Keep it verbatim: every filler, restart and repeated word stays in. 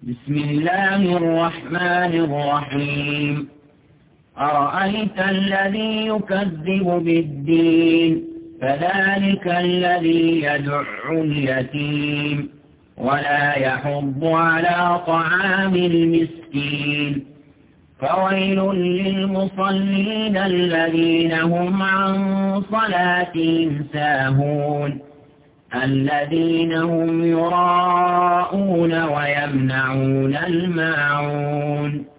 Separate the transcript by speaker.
Speaker 1: بسم الله الرحمن الرحيم أرأيت الذي يكذب بالدين فذلك الذي يدع اليتيم ولا يحض على طعام المسكين فويل للمصلين الذين هم عن صلاتهم ساهون الذين هم يراءون ويمنعون الماعون